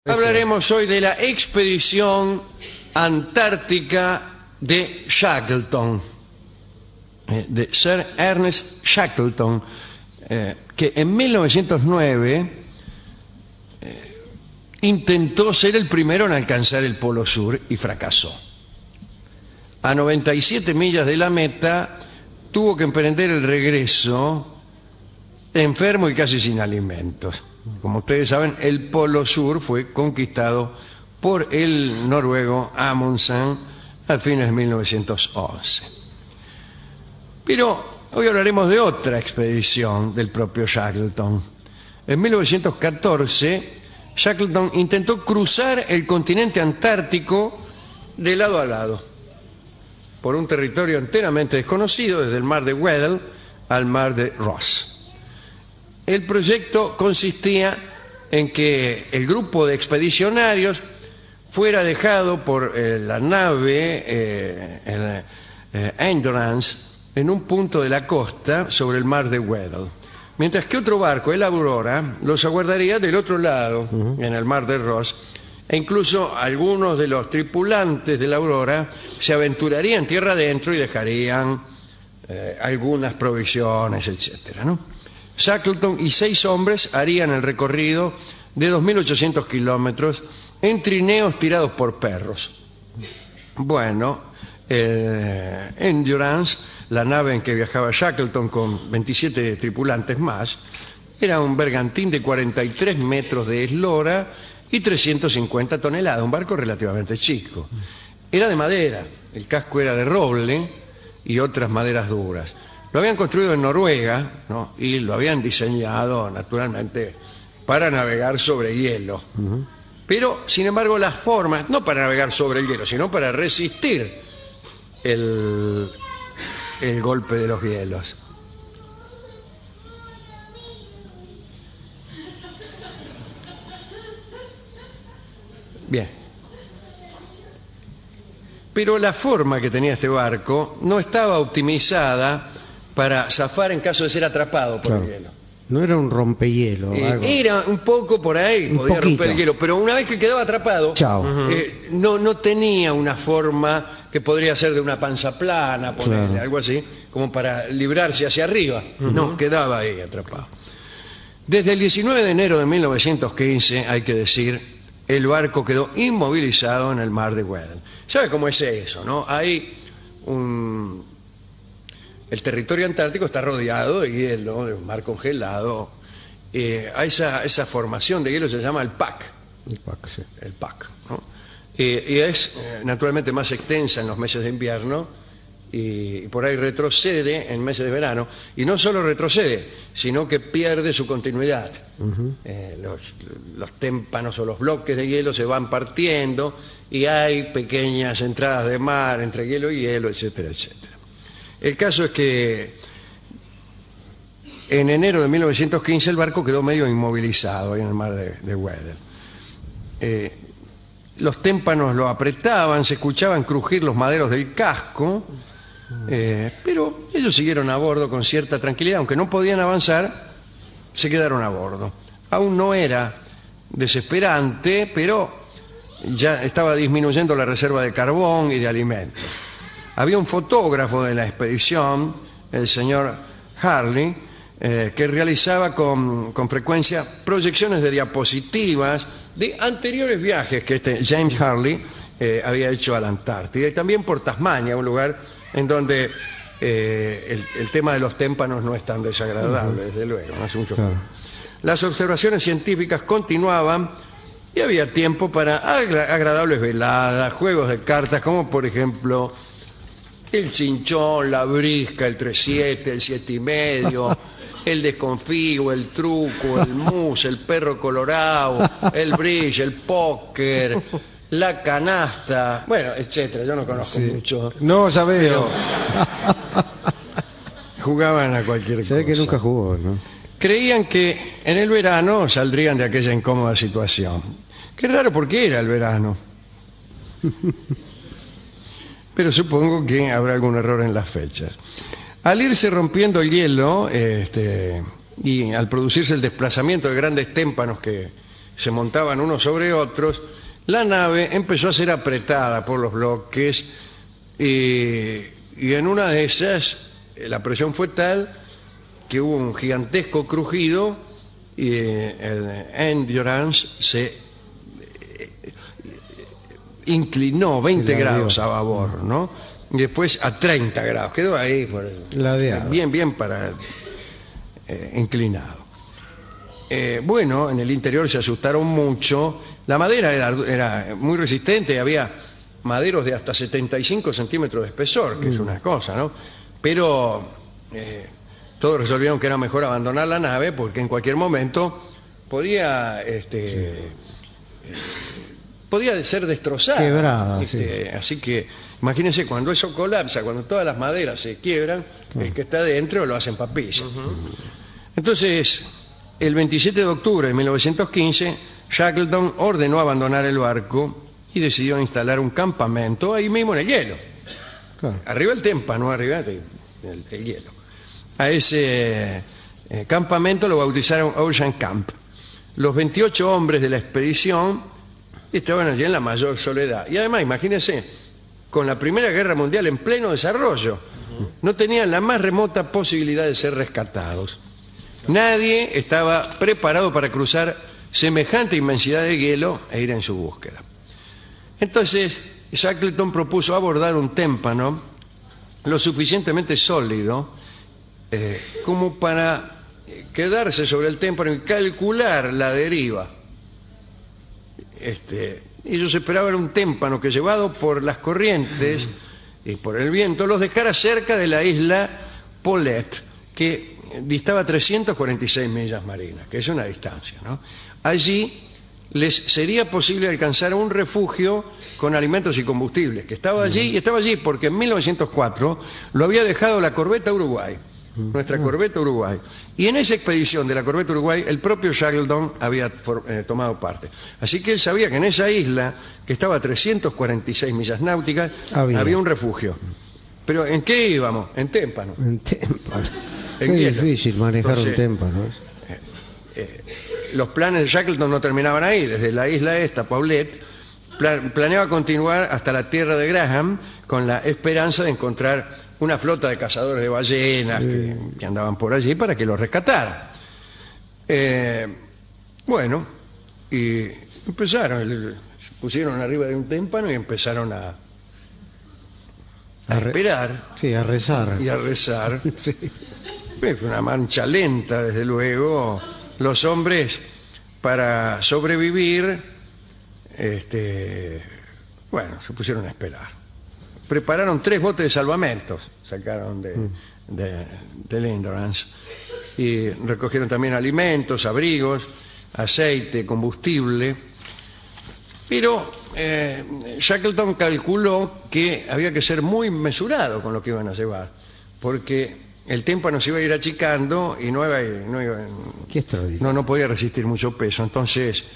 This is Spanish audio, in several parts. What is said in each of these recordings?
Hablaremos hoy de la expedición antártica de Shackleton, de Sir Ernest Shackleton, que en 1909 intentó ser el primero en alcanzar el Polo Sur y fracasó. A 97 millas de la meta tuvo que emprender el regreso enfermo y casi sin alimentos. Como ustedes saben, el Polo Sur fue conquistado por el noruego Amundsen a fines de 1911. Pero hoy hablaremos de otra expedición del propio Shackleton. En 1914, Shackleton intentó cruzar el continente antártico de lado a lado, por un territorio enteramente desconocido, desde el mar de Weddell al mar de Ross. El proyecto consistía en que el grupo de expedicionarios fuera dejado por la nave Endurance en un punto de la costa sobre el mar de Weddell, mientras que otro barco, el Aurora, los aguardaría del otro lado, en el mar de Ross, e incluso algunos de los tripulantes del Aurora se aventurarían tierra adentro y dejarían algunas provisiones, etcétera, ¿no? Shackleton y 6 hombres harían el recorrido de 2.800 kilómetros en trineos tirados por perros. Bueno, Endurance, la nave en que viajaba Shackleton con 27 tripulantes más, era un bergantín de 43 metros de eslora y 350 toneladas, un barco relativamente chico. Era de madera, el casco era de roble y otras maderas duras. Lo habían construido en Noruega, ¿no? Y lo habían diseñado, naturalmente, para navegar sobre hielo. Pero, sin embargo, las formas, no para navegar sobre el hielo, sino para resistir el golpe de los hielos. Bien. Pero la forma que tenía este barco no estaba optimizada para zafar en caso de ser atrapado por el hielo. No era un rompehielo. Era un poco por ahí, podía romper el hielo, pero una vez que quedaba atrapado, no tenía una forma que podría ser de una panza plana, ponerle, algo así, como para librarse hacia arriba. No, quedaba ahí atrapado. Desde el 19 de enero de 1915, hay que decir, el barco quedó inmovilizado en el mar de Weddell. ¿Sabe cómo es eso, no? Hay el territorio antártico está rodeado de hielo, de un mar congelado. A esa formación de hielo se llama el pack. El pack, sí. El pack, ¿no? Y es naturalmente más extensa en los meses de invierno y por ahí retrocede en meses de verano. Y no solo retrocede, sino que pierde su continuidad. Los témpanos o los bloques de hielo se van partiendo y hay pequeñas entradas de mar entre hielo y hielo, etcétera, etcétera. El caso es que en enero de 1915 el barco quedó medio inmovilizado ahí en el mar de Weddell. Los témpanos lo apretaban, se escuchaban crujir los maderos del casco, pero ellos siguieron a bordo con cierta tranquilidad, aunque no podían avanzar, se quedaron a bordo. Aún no era desesperante, pero ya estaba disminuyendo la reserva de carbón y de alimentos. Había un fotógrafo de la expedición, el señor Harley, que realizaba con frecuencia proyecciones de diapositivas de anteriores viajes que James Harley había hecho a la Antártida y también por Tasmania, un lugar en donde el tema de los témpanos no es tan desagradable, desde luego, no hace mucho tiempo. Las observaciones científicas continuaban y había tiempo para agradables veladas, juegos de cartas, como por ejemplo el chinchón, la brisca, el 3-7, el 7,5, el desconfío, el truco, el mus, el perro colorado, el bridge, el póker, la canasta, bueno, etcétera. Yo no conozco mucho. No, ya veo. Jugaban a cualquier cosa. Se ve que nunca jugó, ¿no? Creían que en el verano saldrían de aquella incómoda situación. Qué raro, porque era el verano. Pero supongo que habrá algún error en las fechas. Al irse rompiendo el hielo y al producirse el desplazamiento de grandes témpanos que se montaban unos sobre otros, la nave empezó a ser apretada por los bloques y en una de esas la presión fue tal que hubo un gigantesco crujido y el Endurance se inclinó 20 grados a babor, ¿no? Y después a 30 grados, quedó ahí Ladeado. bien para inclinado. Bueno, en el interior se asustaron mucho. La madera era muy resistente, había maderos de hasta 75 centímetros de espesor, que es una cosa, ¿no? Pero todos resolvieron que era mejor abandonar la nave porque en cualquier momento podía ser destrozada. Quebrada, Así que imagínense, cuando eso colapsa, cuando todas las maderas se quiebran, el que está dentro lo hacen papilla. Entonces, el 27 de octubre de 1915, Shackleton ordenó abandonar el barco y decidió instalar un campamento ahí mismo en el hielo. Claro. Arriba el témpano, arriba el hielo. A ese campamento lo bautizaron Ocean Camp. Los 28 hombres de la expedición estaban allí en la mayor soledad. Y además, imagínense, con la Primera Guerra Mundial en pleno desarrollo, no tenían la más remota posibilidad de ser rescatados. Nadie estaba preparado para cruzar semejante inmensidad de hielo e ir en su búsqueda. Entonces, Shackleton propuso abordar un témpano lo suficientemente sólido como para quedarse sobre el témpano y calcular la deriva. Ellos esperaban un témpano que, llevado por las corrientes y por el viento, los dejara cerca de la isla Paulet, que distaba 346 millas marinas, que es una distancia, ¿no? Allí les sería posible alcanzar un refugio con alimentos y combustibles, que estaba allí, y estaba allí porque en 1904 lo había dejado la corbeta Uruguay, nuestra corbeta Uruguay. Y en esa expedición de la corbeta Uruguay, el propio Shackleton había tomado parte. Así que él sabía que en esa isla, que estaba a 346 millas náuticas, había un refugio. Pero ¿en qué íbamos? En témpano. En témpano. En Qué hielo. difícil manejar un témpano. Los planes de Shackleton no terminaban ahí. Desde la isla esta, Paulet, planeaba continuar hasta la tierra de Graham con la esperanza de encontrar una flota de cazadores de ballenas que andaban por allí para que los rescataran. Bueno, y empezaron, se pusieron arriba de un témpano y empezaron a esperar. Sí, a rezar. Y a rezar. Sí. Fue una marcha lenta, desde luego. Los hombres, para sobrevivir, bueno, se pusieron a esperar. Prepararon 3 botes de salvamentos, sacaron del Endurance, y recogieron también alimentos, abrigos, aceite, combustible. Pero Shackleton calculó que había que ser muy mesurado con lo que iban a llevar, porque el témpano se iba a ir achicando y no podía resistir mucho peso. Entonces,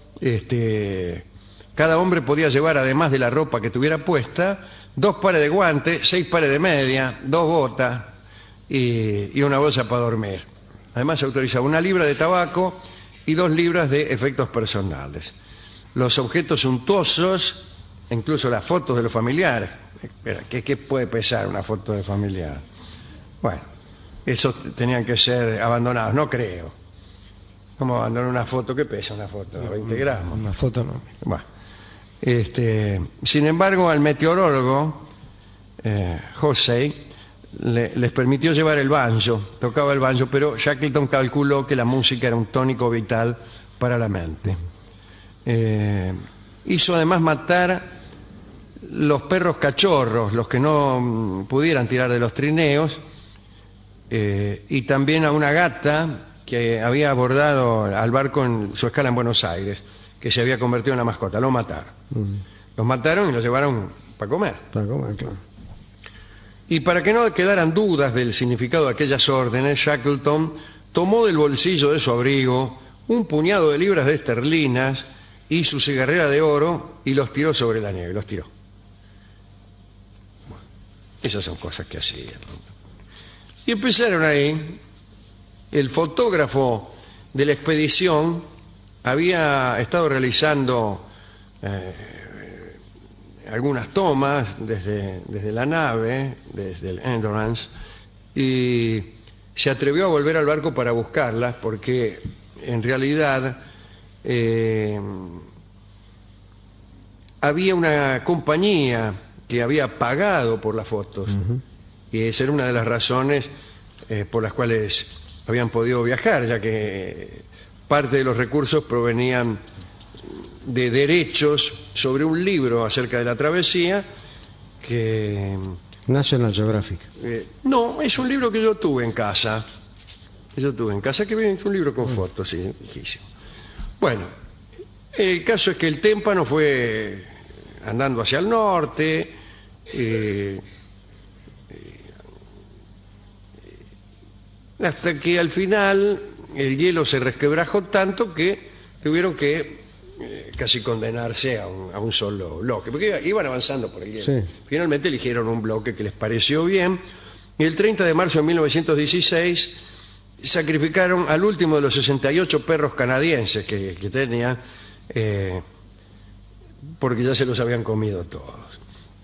cada hombre podía llevar, además de la ropa que tuviera puesta, 2 pares de guantes, 6 pares de media, 2 botas y una bolsa para dormir. Además, se autorizaba 1 libra de tabaco y 2 libras de efectos personales. Los objetos suntuosos, incluso las fotos de los familiares. Espera, ¿qué puede pesar una foto de familiar? Bueno, esos tenían que ser abandonados, no creo. ¿Cómo abandonar una foto? ¿Qué pesa una foto? 20 gramos. Una foto no. Bueno, sin embargo, al meteorólogo José les permitió llevar el banjo, tocaba el banjo, pero Shackleton calculó que la música era un tónico vital para la mente. Hizo además matar los perros cachorros, los que no pudieran tirar de los trineos, y también a una gata que había abordado al barco en su escala en Buenos Aires, que se había convertido en la mascota. Lo mataron. Los mataron y los llevaron para comer. Para comer, claro. Y para que no quedaran dudas del significado de aquellas órdenes, Shackleton tomó del bolsillo de su abrigo un puñado de libras de esterlinas y su cigarrera de oro y los tiró sobre la nieve. Los tiró. Bueno, esas son cosas que hacían, ¿no? Y empezaron ahí. El fotógrafo de la expedición había estado realizando algunas tomas desde la nave, desde el Endurance, y se atrevió a volver al barco para buscarlas porque en realidad había una compañía que había pagado por las fotos. Y esa era una de las razones por las cuales habían podido viajar, ya que parte de los recursos provenían de derechos sobre un libro acerca de la travesía que... National Geographic. no, es un libro que yo tuve en casa. Que es un libro con fotos, sí, viejísimo. Bueno, el caso es que el témpano fue andando hacia el norte, hasta que al final el hielo se resquebrajó tanto que tuvieron que casi condenarse a un solo bloque, porque iban avanzando por el hielo. Sí. Finalmente eligieron un bloque que les pareció bien, y el 30 de marzo de 1916 sacrificaron al último de los 68 perros canadienses que tenían, porque ya se los habían comido todos.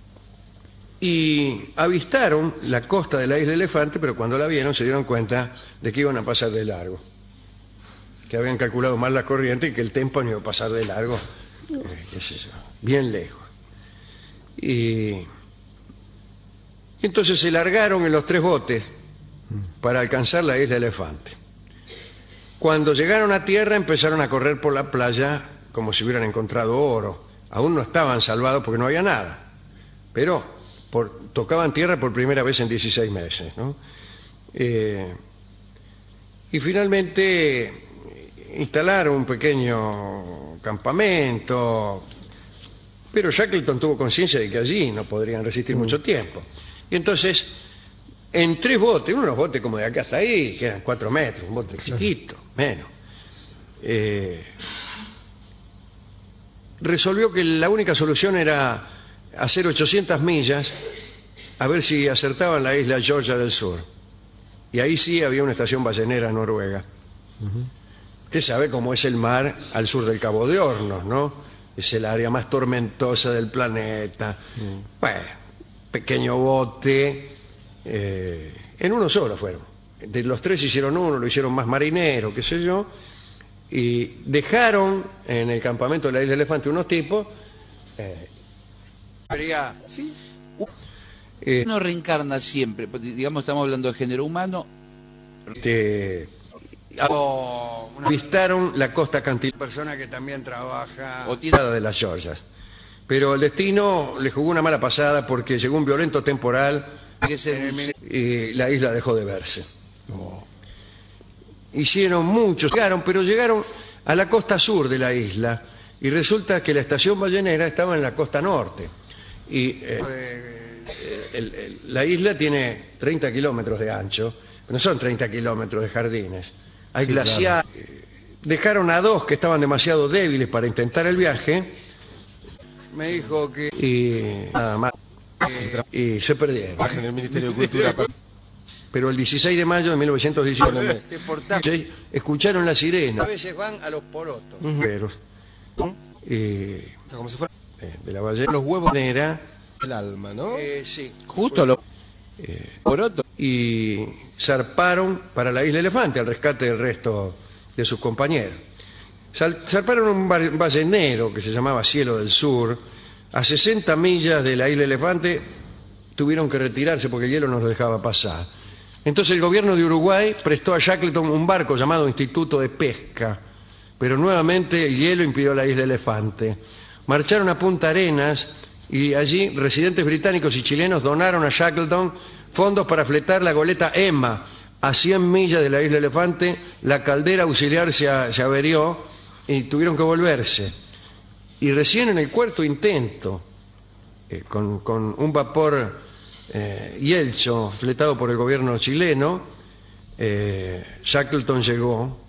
Y avistaron la costa de la isla Elefante, pero cuando la vieron se dieron cuenta de que iban a pasar de largo, que habían calculado mal la corriente y que el témpano iba a pasar de largo, qué sé yo, bien lejos. Y entonces se largaron en los 3 botes para alcanzar la isla Elefante. Cuando llegaron a tierra empezaron a correr por la playa como si hubieran encontrado oro. Aún no estaban salvados porque no había nada, pero tocaban tierra por primera vez en 16 meses, ¿no? Y finalmente instalaron un pequeño campamento, pero Shackleton tuvo conciencia de que allí no podrían resistir mucho tiempo. Y entonces, en 3 botes, unos botes como de acá hasta ahí, que eran 4 metros, un bote chiquito, menos, resolvió que la única solución era hacer 800 millas a ver si acertaban la isla Georgia del Sur. Y ahí sí había una estación ballenera noruega. Usted sabe cómo es el mar al sur del Cabo de Hornos, ¿no? Es el área más tormentosa del planeta. Bueno, pequeño bote, en uno solo fueron. De los 3 hicieron uno, lo hicieron más marinero, qué sé yo, y dejaron en el campamento de la isla Elefante unos tipos. Sí. Uno reencarna siempre, digamos, estamos hablando de género humano. Avistaron la costa acantilada, persona que también trabaja O tiene- de las Georgias. Pero el destino le jugó una mala pasada porque llegó un violento temporal Que se- y la isla dejó de verse. Hicieron muchos, pero llegaron a la costa sur de la isla y resulta que la estación ballenera estaba en la costa norte. Y la isla tiene 30 kilómetros de ancho, no son 30 kilómetros de jardines. Hay glaciares. Claro. Dejaron a 2 que estaban demasiado débiles para intentar el viaje. Me dijo que... Y nada más. Y se perdieron. Bajen el Ministerio de Cultura. Pero el 16 de mayo de 1918 escucharon la sirena. A veces van a los porotos. Como si fuera De la ballena. los huevos Era, del alma, ¿no? sí. Justo lo poroto. Y zarparon para la isla Elefante al rescate del resto de sus compañeros. Zarparon un ballenero que se llamaba Cielo del Sur. A 60 millas de la isla Elefante tuvieron que retirarse porque el hielo no los dejaba pasar. Entonces el gobierno de Uruguay prestó a Shackleton un barco llamado Instituto de Pesca, pero nuevamente el hielo impidió la isla Elefante. Marcharon a Punta Arenas y allí residentes británicos y chilenos donaron a Shackleton fondos para fletar la goleta Emma. A 100 millas de la isla Elefante, la caldera auxiliar se averió y tuvieron que volverse. Y recién en el 4º intento, con un vapor Yelcho fletado por el gobierno chileno, Shackleton llegó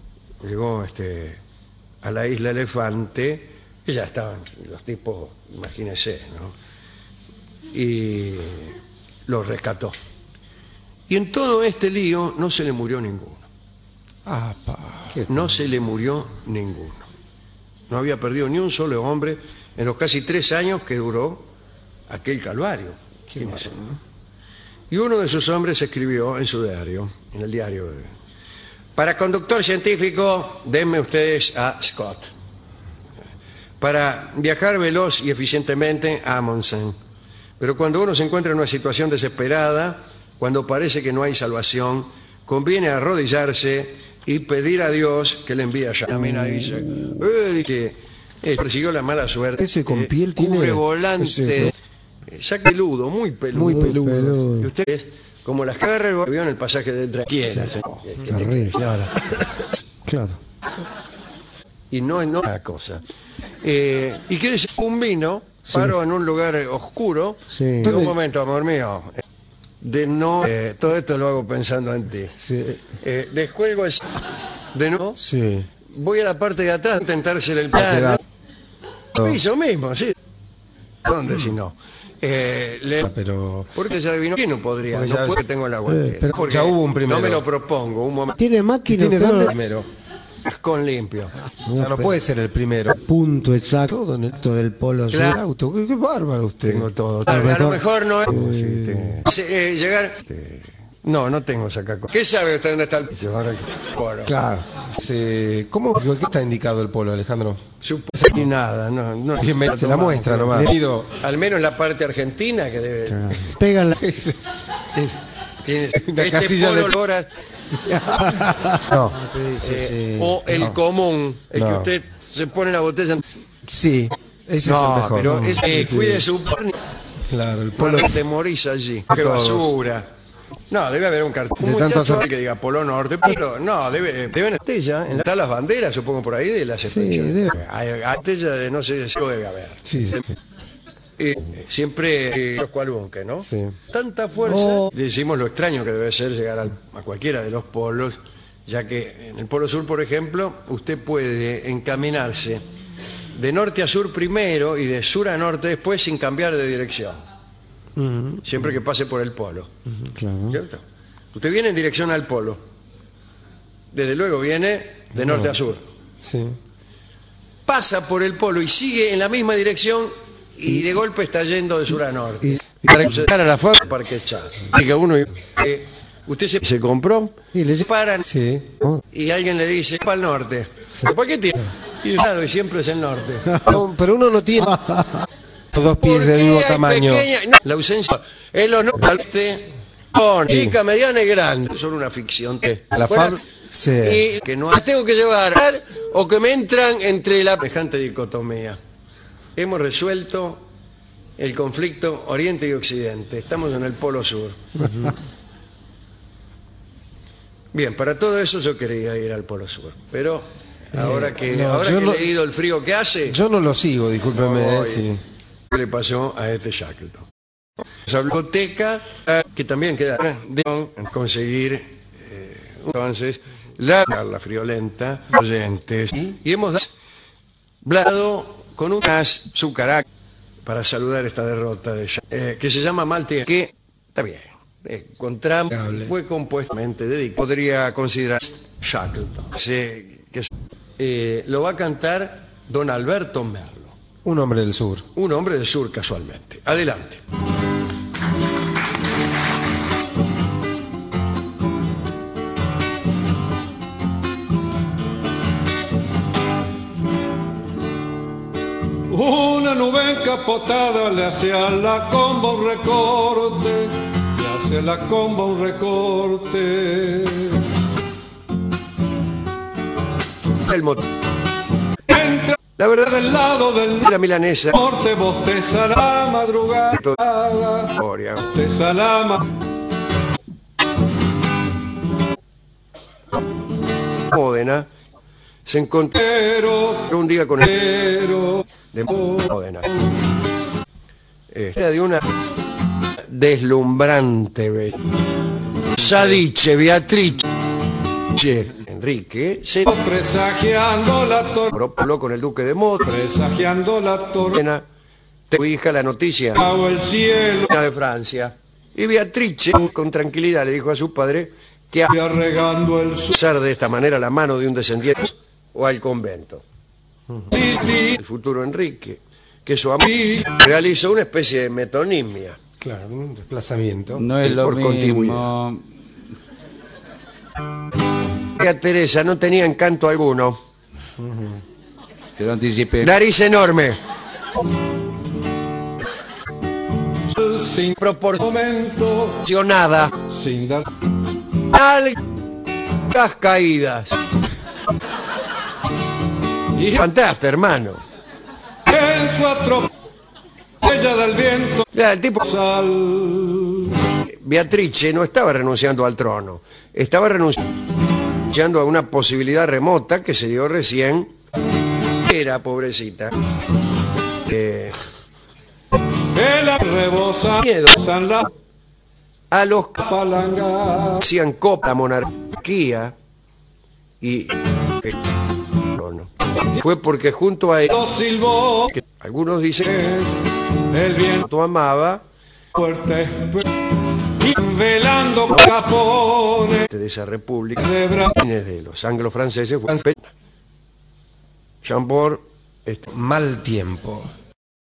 a la isla Elefante, y ya estaban los tipos, imagínense, ¿no? Y los rescató. Y en todo este lío no se le murió ninguno. Ah, pa. No se le murió ninguno. no había perdido ni un solo hombre en los casi 3 años que duró aquel calvario. Fíjense, ¿no? Y uno de esos hombres escribió en su diario, en el diario: para conductor científico, denme ustedes a Scott. Para viajar veloz y eficientemente, a Amundsen. Pero cuando uno se encuentra en una situación desesperada, cuando parece que no hay salvación, conviene arrodillarse y pedir a Dios que le envíe allá. Mira, dice, que persiguió la mala suerte. Ese con piel tiene... Cubre volante, peludo, muy peludo. Muy peludo. Y usted es como las carreras que vio en el pasaje de tren. Claro. Y no es una cosa. Y que es un vino, paro en un lugar oscuro. Sí. Y un momento, amor mío, de no... todo esto lo hago pensando en ti. Sí. Descuelgo el... De no... Sí. Voy a la parte de atrás a intentársele el piano. Hizo mismo, sí. ¿Dónde si no? Pero... Porque ya adivinó que no podría. Porque No ya- puede, tengo la guantera. pero Porque ya hubo un primero. No me lo propongo. Un momento. Tiene máquina, ¿Tiene pero dónde primero? Con limpio. Ya no puede ser el primero. punto exacto Todo en el del polo sur. Claro. auto. Qué bárbaro usted. Tengo todo. A lo mejor no es... llegar... No, no tengo sacaco. ¿Qué sabe usted dónde está el polo? Claro. ¿Cómo qué está indicado el polo, Alejandro? Ni nada, no. Se la muestra nomás. Al menos la parte argentina que debe... Pega la... Tiene Una casilla polo de- Loras, No. o el común, el que No. usted se pone la botella... Sí. Ese es el No, mejor. pero ese, Sí. cuide su... Claro, el polo. Te morís allí. Qué Todos. basura. No, debe haber un cartel. De Un tanto muchacho hacer- que diga Polo Norte, pero no, deben estella. Están las banderas, supongo, por ahí de las expediciones. debe. Hay estella de no sé, de eso debe haber. Sí. Siempre los cualbunques, ¿no? Sí. Tanta fuerza. Decimos lo extraño que debe ser llegar a cualquiera de los polos, ya que en el Polo Sur, por ejemplo, usted puede encaminarse de norte a sur primero y de sur a norte después sin cambiar de dirección. Siempre que pase por el polo. Claro. ¿Cierto? Usted viene en dirección al polo. Desde luego viene de norte a sur. Sí. Pasa por el polo y sigue en la misma dirección y de golpe está yendo de sur a norte. y- Para llegar a la fábrica, Parque Chas. Y uno, usted se compró, Y le se paran Sí. y alguien le dice, para el norte. ¿Por qué tiene? Y claro, y siempre es el norte. No, pero uno no tiene los dos pies del ¿Por mismo qué hay tamaño. no, la ausencia es los norte con chica, mediana y grande. Son una ficción. La Bueno, sí. y que no las tengo que llevar o que me entran entre la semejante dicotomía. Hemos resuelto el conflicto Oriente y Occidente. Estamos en el Polo Sur. Bien, para todo eso yo quería ir al Polo Sur, pero ahora que, no, ahora yo que no- he leído el frío que hace, Yo no lo sigo, discúlpeme. No voy. Sí. ¿qué le pasó a este Shackleton? Esa biblioteca que también queda de conseguir entonces la friolenta oyentes y hemos hablado con un su carácter para saludar esta derrota de que se llama Malte, que está bien, con Trump fue compuestamente dedicado. Podría considerar Shackleton. Lo va a cantar don Alberto Merlo, Un hombre del sur. un hombre del sur casualmente. Adelante. Una nube encapotada le hace a la comba un recorte, le hace a la comba un recorte. El motor. Entra La verdad del lado del de la milanesa. norte, bosteza la madrugada, Historia. bosteza la Módena se encontró madrugada, un día con el pero de Módena. Era de una deslumbrante Sadiche, Beatrice, Enrique se presagiando la habló con el duque de Módena, presagiando la tormenta tu hija la noticia o el cielo, de Francia. Y Beatrice con tranquilidad le dijo a su padre que a ya regando el sol. pasar de esta manera la mano de un descendiente o al convento. el futuro Enrique, que su amigo realizó una especie de metonimia. Claro, un desplazamiento. No es lo Por mismo. continuidad. María Teresa no tenía encanto alguno. Se lo anticipé. Nariz enorme, Sin proporcionada, momento, sin dar algas caídas. y Fantástico, hermano. en su atropella del viento Mira, el tipo sal. Beatrice no estaba renunciando al trono, estaba renunciando a una posibilidad remota que se dio recién. Era pobrecita. Que la rebosa Miedo. san la A los que palanga. hacían copa la monarquía y el trono. Fue porque junto a él, Lo silbó que algunos dicen el viento que amaba fuerte y velando capones de esa república de Brasil. de los anglo-franceses fue Chambord. Mal tiempo.